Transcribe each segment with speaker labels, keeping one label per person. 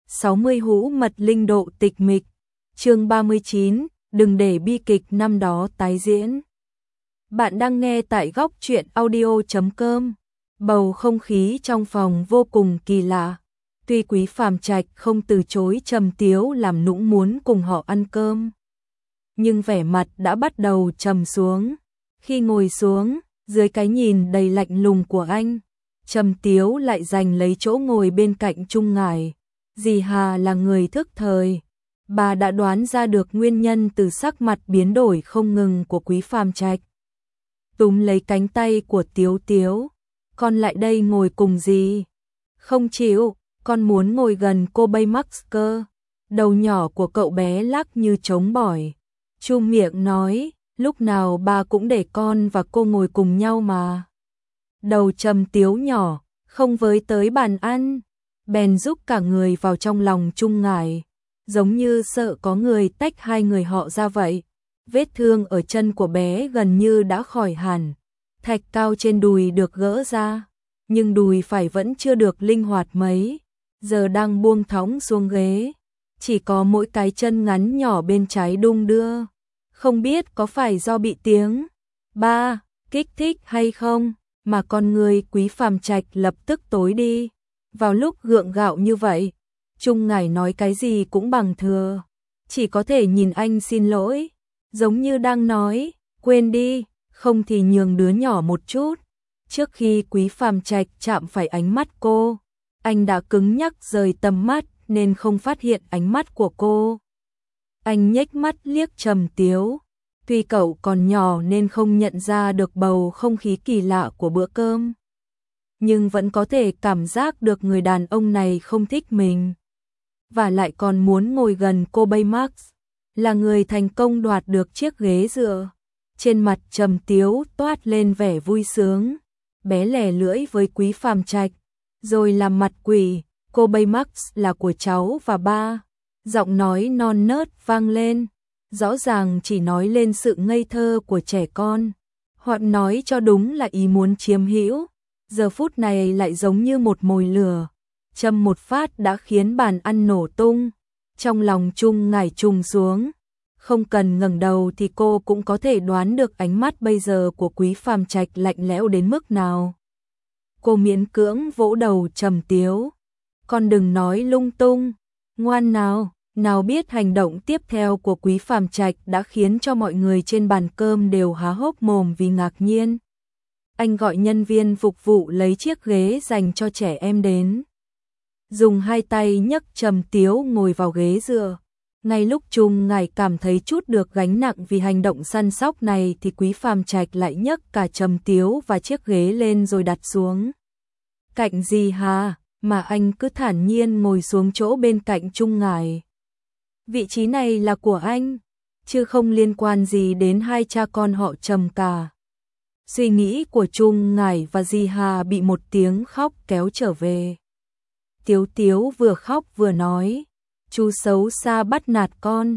Speaker 1: 60 hũ mật linh độ tịch mịch. Chương 39, đừng để bi kịch năm đó tái diễn. Bạn đang nghe tại góc truyện audio.com. Bầu không khí trong phòng vô cùng kỳ lạ. Tuy Quý Phàm Trạch không từ chối Trầm Tiếu làm nũng muốn cùng họ ăn cơm, nhưng vẻ mặt đã bắt đầu trầm xuống. Khi ngồi xuống, dưới cái nhìn đầy lạnh lùng của anh, Trầm Tiếu lại giành lấy chỗ ngồi bên cạnh Trung Ngải. Dì Hà là người thức thời, bà đã đoán ra được nguyên nhân từ sắc mặt biến đổi không ngừng của Quý Phàm Trạch. Túm lấy cánh tay của Tiếu Tiếu, con lại đây ngồi cùng dì. Không chịu, con muốn ngồi gần cô Baymax cơ. Đầu nhỏ của cậu bé lắc như trống bỏi. Chu miệng nói, lúc nào bà cũng để con và cô ngồi cùng nhau mà. Đầu Trầm Tiếu nhỏ, không với tới bàn ăn, bèn giúp cả người vào trong lòng Trung Ngải, giống như sợ có người tách hai người họ ra vậy. Vết thương ở chân của bé gần như đã khỏi hẳn, thạch cao trên đùi được gỡ ra, nhưng đùi phải vẫn chưa được linh hoạt mấy, giờ đang buông thõng xuống ghế, chỉ có mỗi cái chân ngắn nhỏ bên trái đung đưa. Không biết có phải do bị tiếng ba kích thích hay không, mà con người Quý Phàm Trạch lập tức tối đi. Vào lúc gượng gạo như vậy, Trung Ngải nói cái gì cũng bằng thừa, chỉ có thể nhìn anh xin lỗi, giống như đang nói, quên đi, không thì nhường đứa nhỏ một chút. Trước khi Quý Phàm Trạch chạm phải ánh mắt cô, anh đã cứng nhắc rời tầm mắt nên không phát hiện ánh mắt của cô. Anh nhếch mắt liếc Trầm Tiếu, tuy cậu còn nhỏ nên không nhận ra được bầu không khí kỳ lạ của bữa cơm, nhưng vẫn có thể cảm giác được người đàn ông này không thích mình, và lại còn muốn ngồi gần cô Baymax, là người thành công đoạt được chiếc ghế dựa. Trên mặt Trầm Tiếu toát lên vẻ vui sướng, bé lẻ lưỡi với Quý Phàm Trạch, rồi làm mặt quỷ, cô Baymax là của cháu và ba. Giọng nói non nớt vang lên, rõ ràng chỉ nói lên sự ngây thơ của trẻ con, hoặc nói cho đúng là ý muốn chiếm hữu. Giờ phút này lại giống như một mồi lửa, châm một phát đã khiến bàn ăn nổ tung. Trong lòng Trung Ngải trùng xuống, không cần ngẩng đầu thì cô cũng có thể đoán được ánh mắt bây giờ của Quý Phàm Trạch lạnh lẽo đến mức nào. Cô miễn cưỡng vỗ đầu Trầm Tiếu, con đừng nói lung tung, ngoan nào. Nào biết hành động tiếp theo của Quý Phàm Trạch đã khiến cho mọi người trên bàn cơm đều há hốc mồm vì ngạc nhiên. Anh gọi nhân viên phục vụ lấy chiếc ghế dành cho trẻ em đến, dùng hai tay nhấc Trầm Tiếu ngồi vào ghế dựa. Ngay lúc Trung Ngải cảm thấy chút được gánh nặng vì hành động săn sóc này thì Quý Phàm Trạch lại nhấc cả Trầm Tiếu và chiếc ghế lên rồi đặt xuống cạnh dì Hà, mà anh cứ thản nhiên ngồi xuống chỗ bên cạnh Trung Ngải. Vị trí này là của anh, chứ không liên quan gì đến hai cha con họ Trầm cả. Suy nghĩ của Trung Ngải và dì Hà bị một tiếng khóc kéo trở về. Tiếu Tiếu vừa khóc vừa nói, chú xấu xa bắt nạt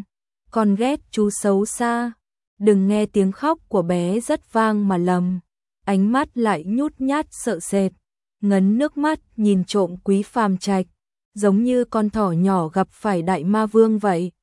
Speaker 1: con ghét chú xấu xa. Đừng nghe tiếng khóc của bé rất vang mà lầm, ánh mắt lại nhút nhát sợ sệt, ngấn nước mắt nhìn trộm Quý Phàm Trạch, giống như con thỏ nhỏ gặp phải đại ma vương vậy.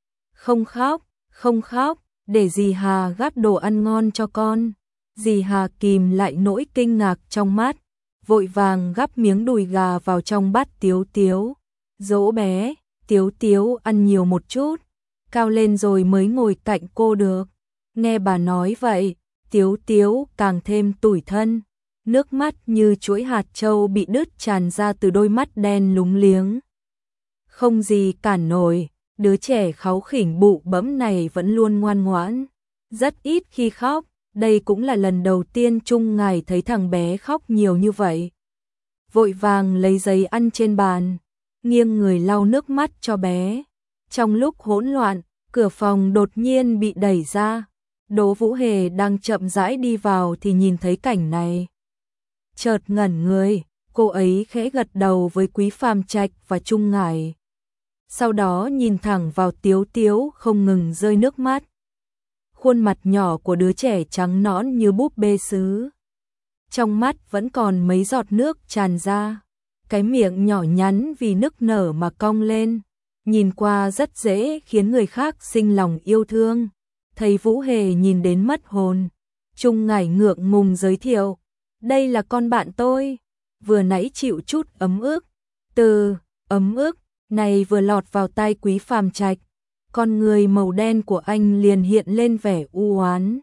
Speaker 1: Không khóc, để dì Hà gắp đồ ăn ngon cho con. Dì Hà kìm lại nỗi kinh ngạc trong mắt, vội vàng gắp miếng đùi gà vào trong bát Tiếu Tiếu. Dỗ bé, Tiếu Tiếu ăn nhiều một chút, cao lên rồi mới ngồi cạnh cô được. Nghe bà nói vậy, Tiếu Tiếu càng thêm tủi thân, nước mắt như chuỗi hạt châu bị đứt tràn ra từ đôi mắt đen lúng liếng. Không gì cản nổi, đứa trẻ kháu khỉnh bụ bẫm này vẫn luôn ngoan ngoãn, rất ít khi khóc. Đây cũng là lần đầu tiên Trung Ngải thấy thằng bé khóc nhiều như vậy. Vội vàng lấy giấy ăn trên bàn, nghiêng người lau nước mắt cho bé. Trong lúc hỗn loạn, cửa phòng đột nhiên bị đẩy ra. Đỗ Vũ Hề đang chậm rãi đi vào thì nhìn thấy cảnh này, chợt ngẩn người, cô ấy khẽ gật đầu với Quý Phàm Trạch và Trung Ngải. Sau đó nhìn thẳng vào Tiếu Tiếu không ngừng rơi nước mắt. Khuôn mặt nhỏ của đứa trẻ trắng nõn như búp bê sứ, trong mắt vẫn còn mấy giọt nước tràn ra, cái miệng nhỏ nhắn vì nức nở mà cong lên, nhìn qua rất dễ khiến người khác sinh lòng yêu thương. Thấy Vũ Hề nhìn đến mất hồn, Trung Ngải ngượng ngùng giới thiệu, đây là con bạn tôi, vừa nãy chịu chút ấm ức. Từ ấm ức này vừa lọt vào tai Quý Phàm Trạch, con người màu đen của anh liền hiện lên vẻ u oán.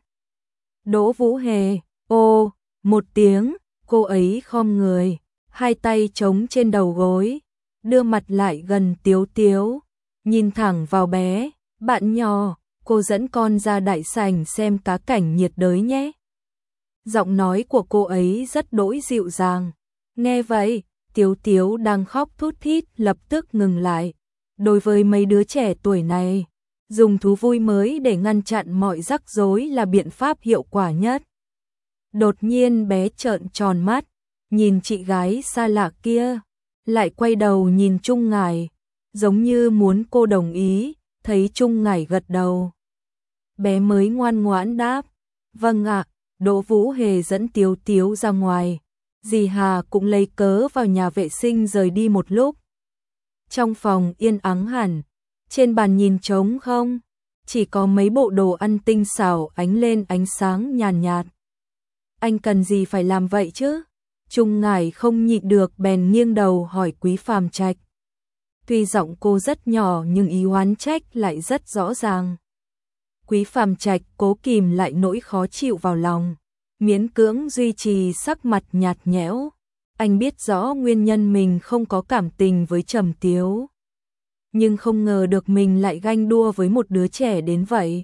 Speaker 1: Đỗ Vũ Hề, ô, một tiếng, cô ấy khom người, hai tay chống trên đầu gối, đưa mặt lại gần Tiếu Tiếu, nhìn thẳng vào bé, bạn nhỏ, cô dẫn con ra đại sảnh xem cá cảnh nhiệt đới nhé. Giọng nói của cô ấy rất đỗi dịu dàng. Nghe vậy, Tiếu Tiếu đang khóc thút thít lập tức ngừng lại. Đối với mấy đứa trẻ tuổi này, dùng thú vui mới để ngăn chặn mọi rắc rối là biện pháp hiệu quả nhất. Đột nhiên bé trợn tròn mắt, nhìn chị gái xa lạ kia, lại quay đầu nhìn Trung Ngải, giống như muốn cô đồng ý, thấy Trung Ngải gật đầu. Bé mới ngoan ngoãn đáp, vâng ạ. Đỗ Vũ Hề dẫn Tiếu Tiếu ra ngoài, dì Hà cũng lấy cớ vào nhà vệ sinh rời đi một lúc. Trong phòng yên ắng hẳn, trên bàn nhìn trống không, chỉ có mấy bộ đồ ăn tinh xảo ánh lên ánh sáng nhàn nhạt. Anh cần gì phải làm vậy chứ? Trung Ngải không nhịn được bèn nghiêng đầu hỏi Quý Phàm Trạch. Tuy giọng cô rất nhỏ nhưng ý oán trách lại rất rõ ràng. Quý Phàm Trạch cố kìm lại nỗi khó chịu vào lòng, miễn cưỡng duy trì sắc mặt nhạt nhẽo. Anh biết rõ nguyên nhân mình không có cảm tình với Trầm Tiếu, nhưng không ngờ được mình lại ganh đua với một đứa trẻ đến vậy.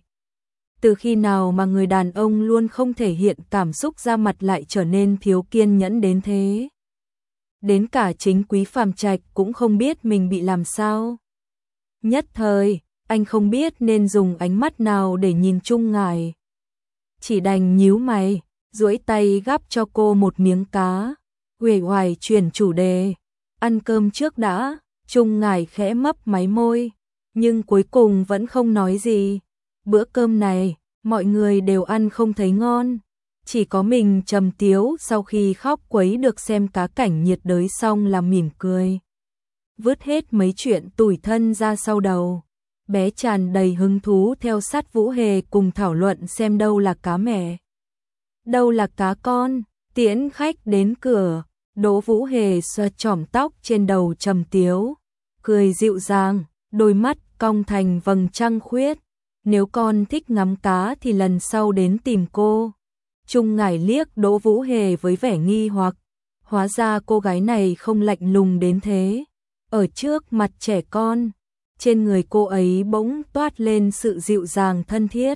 Speaker 1: Từ khi nào mà người đàn ông luôn không thể hiện cảm xúc ra mặt lại trở nên thiếu kiên nhẫn đến thế? Đến cả chính Quý Phàm Trạch cũng không biết mình bị làm sao. Nhất thời, anh không biết nên dùng ánh mắt nào để nhìn Trung Ngải. Chỉ đành nhíu mày, duỗi tay gắp cho cô một miếng cá, uể oải chuyển chủ đề. Ăn cơm trước đã. Trung Ngải khẽ mấp máy môi, nhưng cuối cùng vẫn không nói gì. Bữa cơm này, mọi người đều ăn không thấy ngon. Chỉ có mình Trầm Tiếu sau khi khóc quấy được xem cá cảnh nhiệt đới xong là mỉm cười. Vứt hết mấy chuyện tủi thân ra sau đầu. Bé tràn đầy hứng thú theo sát Vũ Hề cùng thảo luận xem đâu là cá mẹ, đâu là cá con. Tiễn khách đến cửa, Đỗ Vũ Hề xoa chỏm tóc trên đầu Trầm Tiếu, cười dịu dàng, đôi mắt cong thành vầng trăng khuyết. Nếu con thích ngắm cá thì lần sau đến tìm cô. Trung Ngải liếc Đỗ Vũ Hề với vẻ nghi hoặc, hóa ra cô gái này không lạnh lùng đến thế. Ở trước mặt trẻ con, trên người cô ấy bỗng toát lên sự dịu dàng thân thiết,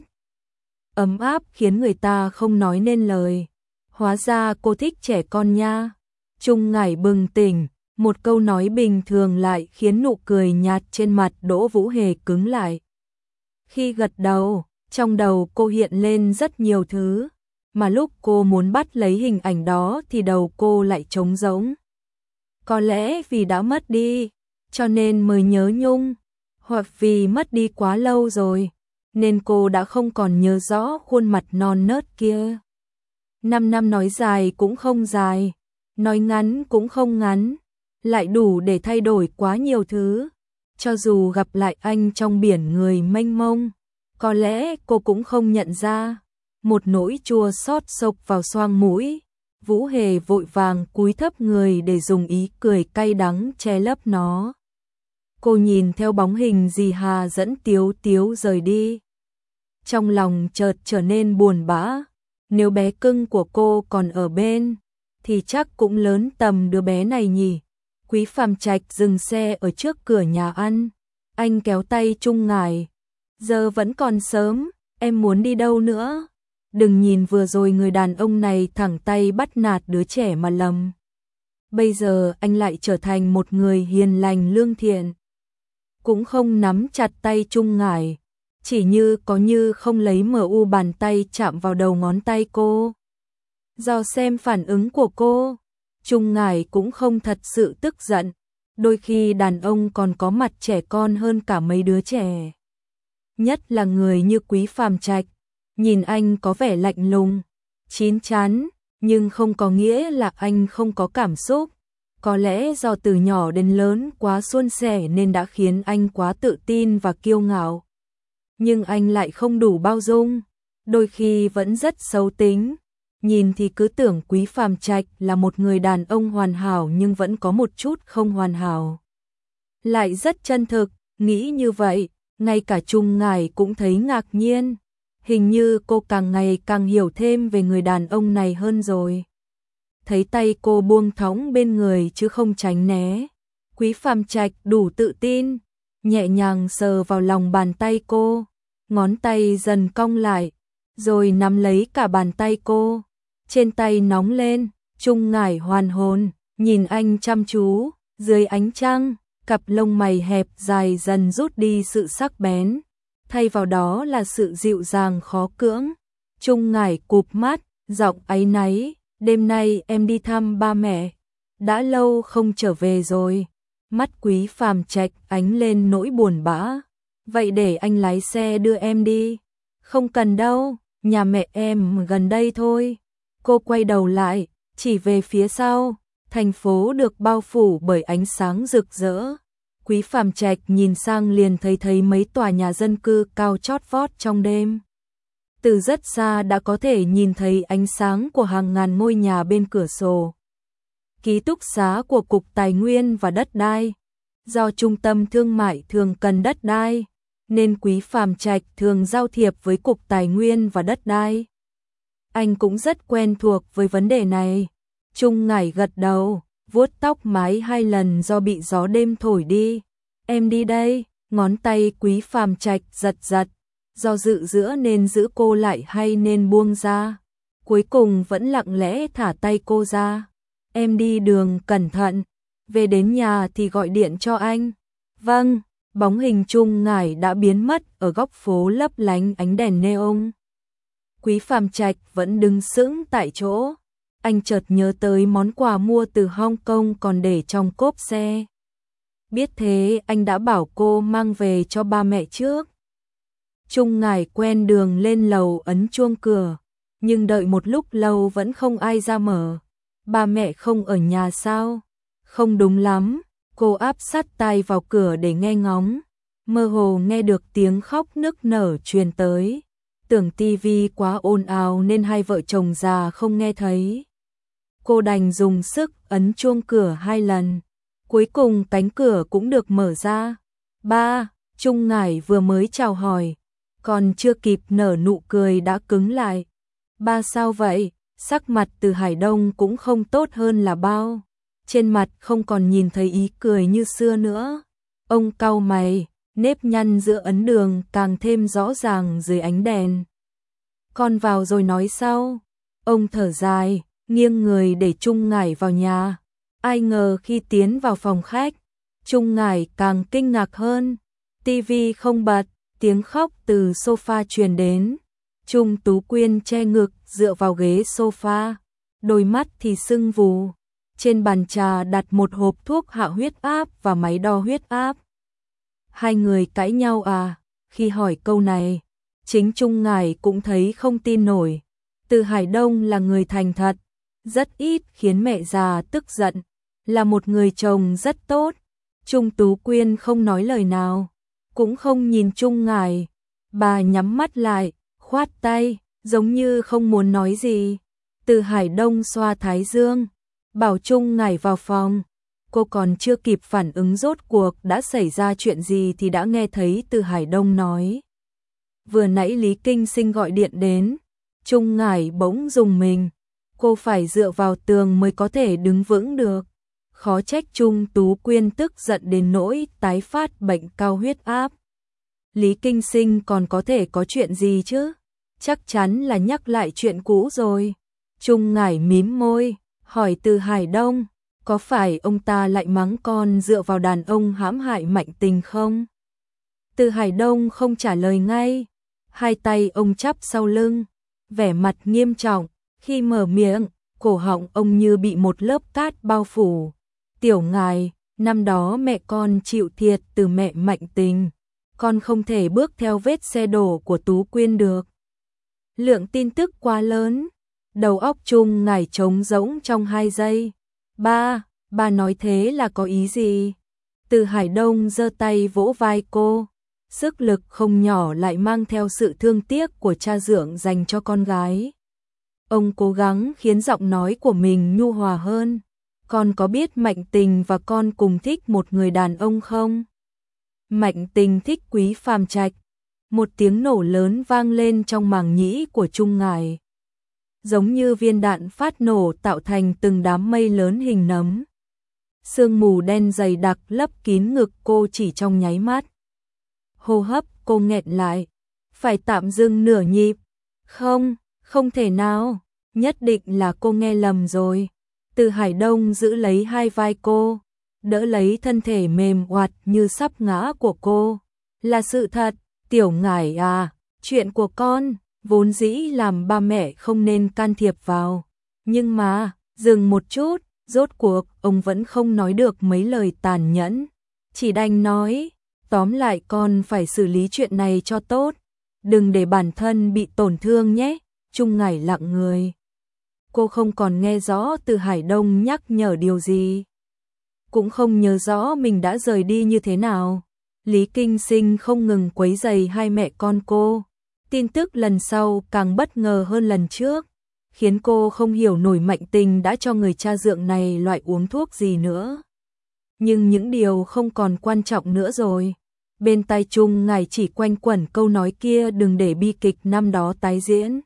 Speaker 1: ấm áp khiến người ta không nói nên lời. Hóa ra cô thích trẻ con nha. Trung Ngải bừng tỉnh, một câu nói bình thường lại khiến nụ cười nhạt trên mặt Đỗ Vũ Hề cứng lại. Khi gật đầu, trong đầu cô hiện lên rất nhiều thứ, mà lúc cô muốn bắt lấy hình ảnh đó thì đầu cô lại trống rỗng. Có lẽ vì đã mất đi, cho nên mới nhớ nhung, hoặc vì mất đi quá lâu rồi, nên cô đã không còn nhớ rõ khuôn mặt non nớt kia. 5 năm nói dài cũng không dài, nói ngắn cũng không ngắn, lại đủ để thay đổi quá nhiều thứ. Cho dù gặp lại anh trong biển người mênh mông, có lẽ cô cũng không nhận ra. Một nỗi chua xót xộc vào xoang mũi. Vũ Hề vội vàng cúi thấp người để dùng ý cười cay đắng che lấp nó. Cô nhìn theo bóng hình dì Hà dẫn Tiếu Tiếu rời đi, trong lòng chợt trở nên buồn bã. Nếu bé cưng của cô còn ở bên, thì chắc cũng lớn tầm đứa bé này nhỉ. Quý Phàm Trạch dừng xe ở trước cửa nhà ăn. Anh kéo tay Trung Ngải. Giờ vẫn còn sớm, em muốn đi đâu nữa? Đừng nhìn vừa rồi người đàn ông này thẳng tay bắt nạt đứa trẻ mà lầm. Bây giờ anh lại trở thành một người hiền lành lương thiện. Cũng không nắm chặt tay Trung Ngải, chỉ như có như không lấy mu bàn tay chạm vào đầu ngón tay cô. Do xem phản ứng của cô, Trung Ngải cũng không thật sự tức giận. Đôi khi đàn ông còn có mặt trẻ con hơn cả mấy đứa trẻ. Nhất là người như Quý Phàm Trạch. Nhìn anh có vẻ lạnh lùng, chín chắn, nhưng không có nghĩa là anh không có cảm xúc. Có lẽ do từ nhỏ đến lớn quá suôn sẻ nên đã khiến anh quá tự tin và kiêu ngạo. Nhưng anh lại không đủ bao dung, đôi khi vẫn rất xấu tính. Nhìn thì cứ tưởng Quý Phàm Trạch là một người đàn ông hoàn hảo nhưng vẫn có một chút không hoàn hảo. Lại rất chân thực, nghĩ như vậy, ngay cả Trung Ngải cũng thấy ngạc nhiên. Hình như cô càng ngày càng hiểu thêm về người đàn ông này hơn rồi. Thấy tay cô buông thõng bên người chứ không tránh né. Quý Phàm Trạch đủ tự tin, nhẹ nhàng sờ vào lòng bàn tay cô, ngón tay dần cong lại, rồi nắm lấy cả bàn tay cô. Trên tay nóng lên, Trung Ngải hoàn hồn, nhìn anh chăm chú, dưới ánh trăng, cặp lông mày hẹp dài dần rút đi sự sắc bén, thay vào đó là sự dịu dàng khó cưỡng. Trung Ngải cụp mắt, giọng áy náy, đêm nay em đi thăm ba mẹ, đã lâu không trở về rồi. Mắt Quý Phàm Trạch ánh lên nỗi buồn bã. Vậy để anh lái xe đưa em đi. Không cần đâu, nhà mẹ em gần đây thôi. Cô quay đầu lại, chỉ về phía sau, thành phố được bao phủ bởi ánh sáng rực rỡ. Quý Phàm Trạch nhìn sang liền thấy mấy tòa nhà dân cư cao chót vót trong đêm. Từ rất xa đã có thể nhìn thấy ánh sáng của hàng ngàn ngôi nhà bên cửa sổ. Ký túc xá của Cục Tài nguyên và Đất đai. Do trung tâm thương mại thường cần đất đai, nên Quý Phàm Trạch thường giao thiệp với Cục Tài nguyên và Đất đai. Anh cũng rất quen thuộc với vấn đề này. Trung Ngải gật đầu, vuốt tóc mái 2 lần do bị gió đêm thổi đi. Em đi đây, ngón tay Quý Phàm Trạch giật giật, do dự giữa nên giữ cô lại hay nên buông ra. Cuối cùng vẫn lặng lẽ thả tay cô ra. Em đi đường cẩn thận, về đến nhà thì gọi điện cho anh. Vâng, bóng hình Trung Ngải đã biến mất ở góc phố lấp lánh ánh đèn neon. Quý Phàm Trạch vẫn đứng sững tại chỗ. Anh chợt nhớ tới món quà mua từ Hong Kong còn để trong cốp xe. Biết thế anh đã bảo cô mang về cho ba mẹ trước. Trung Ngải quen đường lên lầu ấn chuông cửa, nhưng đợi một lúc lâu vẫn không ai ra mở. Ba mẹ không ở nhà sao? Không đúng lắm. Cô áp sát tai vào cửa để nghe ngóng. Mơ hồ nghe được tiếng khóc nức nở truyền tới. Tưởng tivi quá ồn ào nên hai vợ chồng già không nghe thấy. Cô đành dùng sức ấn chuông cửa 2 lần. Cuối cùng cánh cửa cũng được mở ra. Ba, Trung Ngải vừa mới chào hỏi, còn chưa kịp nở nụ cười đã cứng lại. Ba sao vậy? Sắc mặt Từ Hải Đông cũng không tốt hơn là bao. Trên mặt không còn nhìn thấy ý cười như xưa nữa. Ông cau mày, nếp nhăn giữa ấn đường càng thêm rõ ràng dưới ánh đèn. Con vào rồi nói sau. Ông thở dài, nghiêng người để Trung Ngải vào nhà. Ai ngờ khi tiến vào phòng khách, Trung Ngải càng kinh ngạc hơn. Tivi không bật, tiếng khóc từ sofa truyền đến. Trung Tú Quyên che ngực dựa vào ghế sofa, đôi mắt thì sưng vù. Trên bàn trà đặt một hộp thuốc hạ huyết áp và máy đo huyết áp. Hai người cãi nhau à? Khi hỏi câu này, chính Trung Ngải cũng thấy không tin nổi. Từ Hải Đông là người thành thật, rất ít khiến mẹ già tức giận, là một người chồng rất tốt. Trung Tú Quyên không nói lời nào, cũng không nhìn Trung Ngải. Bà nhắm mắt lại, khoát tay, giống như không muốn nói gì. Từ Hải Đông xoa thái dương, bảo Trung Ngải vào phòng. Cô còn chưa kịp phản ứng rốt cuộc đã xảy ra chuyện gì thì đã nghe thấy Từ Hải Đông nói. Vừa nãy Lý Kinh Sinh gọi điện đến. Trung Ngải bỗng rùng mình. Cô phải dựa vào tường mới có thể đứng vững được. Khó trách Trung Tú Quyên tức giận đến nỗi tái phát bệnh cao huyết áp. Lý Kinh Sinh còn có thể có chuyện gì chứ? Chắc chắn là nhắc lại chuyện cũ rồi. Trung Ngải mím môi, hỏi Từ Hải Đông, có phải ông ta lại mắng con dựa vào đàn ông hãm hại Mạnh Tình không? Từ Hải Đông không trả lời ngay, hai tay ông chắp sau lưng, vẻ mặt nghiêm trọng, khi mở miệng, cổ họng ông như bị một lớp cát bao phủ. Tiểu Ngải, năm đó mẹ con chịu thiệt từ mẹ Mạnh Tình, con không thể bước theo vết xe đổ của Tú Quyên được. Lượng tin tức quá lớn, đầu óc Trung Ngải trống rỗng trong 2 giây. Ba Bà nói thế là có ý gì? Từ Hải Đông giơ tay vỗ vai cô, sức lực không nhỏ lại mang theo sự thương tiếc của cha dượng dành cho con gái. Ông cố gắng khiến giọng nói của mình nhu hòa hơn. Con có biết Mạnh Tình và con cùng thích một người đàn ông không? Mạnh Tình thích Quý Phàm Trạch. Một tiếng nổ lớn vang lên trong màng nhĩ của Trung Ngải. Giống như viên đạn phát nổ tạo thành từng đám mây lớn hình nấm. Sương mù đen dày đặc lấp kín ngực cô chỉ trong nháy mắt. Hô hấp cô nghẹn lại, phải tạm dừng nửa nhịp. Không, không thể nào, nhất định là cô nghe lầm rồi. Từ Hải Đông giữ lấy hai vai cô, đỡ lấy thân thể mềm oặt như sắp ngã của cô. Là sự thật, Tiểu Ngải à, chuyện của con, vốn dĩ làm ba mẹ không nên can thiệp vào. Nhưng mà, dừng một chút, rốt cuộc, ông vẫn không nói được mấy lời tàn nhẫn. Chỉ đành nói, tóm lại con phải xử lý chuyện này cho tốt. Đừng để bản thân bị tổn thương nhé. Trung Ngải lặng người. Cô không còn nghe rõ Từ Hải Đông nhắc nhở điều gì. Cũng không nhớ rõ mình đã rời đi như thế nào. Lý Kinh Sinh không ngừng quấy rầy hai mẹ con cô. Tin tức lần sau càng bất ngờ hơn lần trước, khiến cô không hiểu nổi Mạnh Tình đã cho người cha dượng này loại uống thuốc gì nữa. Nhưng những điều không còn quan trọng nữa rồi. Bên tai Trung Ngải chỉ quanh quẩn câu nói kia, đừng để bi kịch năm đó tái diễn.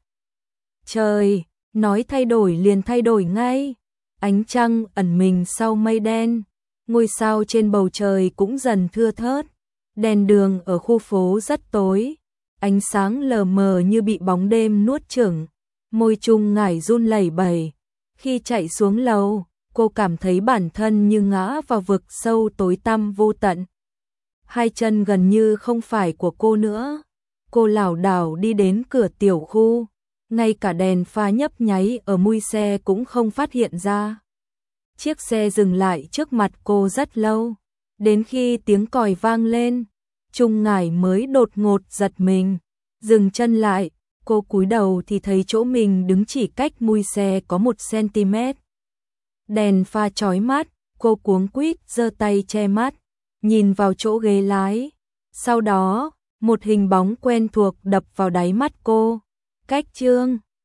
Speaker 1: Trời, nói thay đổi liền thay đổi ngay. Ánh trăng ẩn mình sau mây đen, ngôi sao trên bầu trời cũng dần thưa thớt. Đèn đường ở khu phố rất tối, ánh sáng lờ mờ như bị bóng đêm nuốt chửng. Môi Trung Ngải run lẩy bẩy. Khi chạy xuống lầu, cô cảm thấy bản thân như ngã vào vực sâu tối tăm vô tận. Hai chân gần như không phải của cô nữa. Cô lảo đảo đi đến cửa tiểu khu, ngay cả đèn pha nhấp nháy ở mui xe cũng không phát hiện ra. Chiếc xe dừng lại trước mặt cô rất lâu, đến khi tiếng còi vang lên, Trung Ngải mới đột ngột giật mình, dừng chân lại. Cô cúi đầu thì thấy chỗ mình đứng chỉ cách mui xe có 1 cm. Đèn pha chói mắt, cô cuống quýt giơ tay che mắt, nhìn vào chỗ ghế lái. Sau đó, một hình bóng quen thuộc đập vào đáy mắt cô. Cách Trương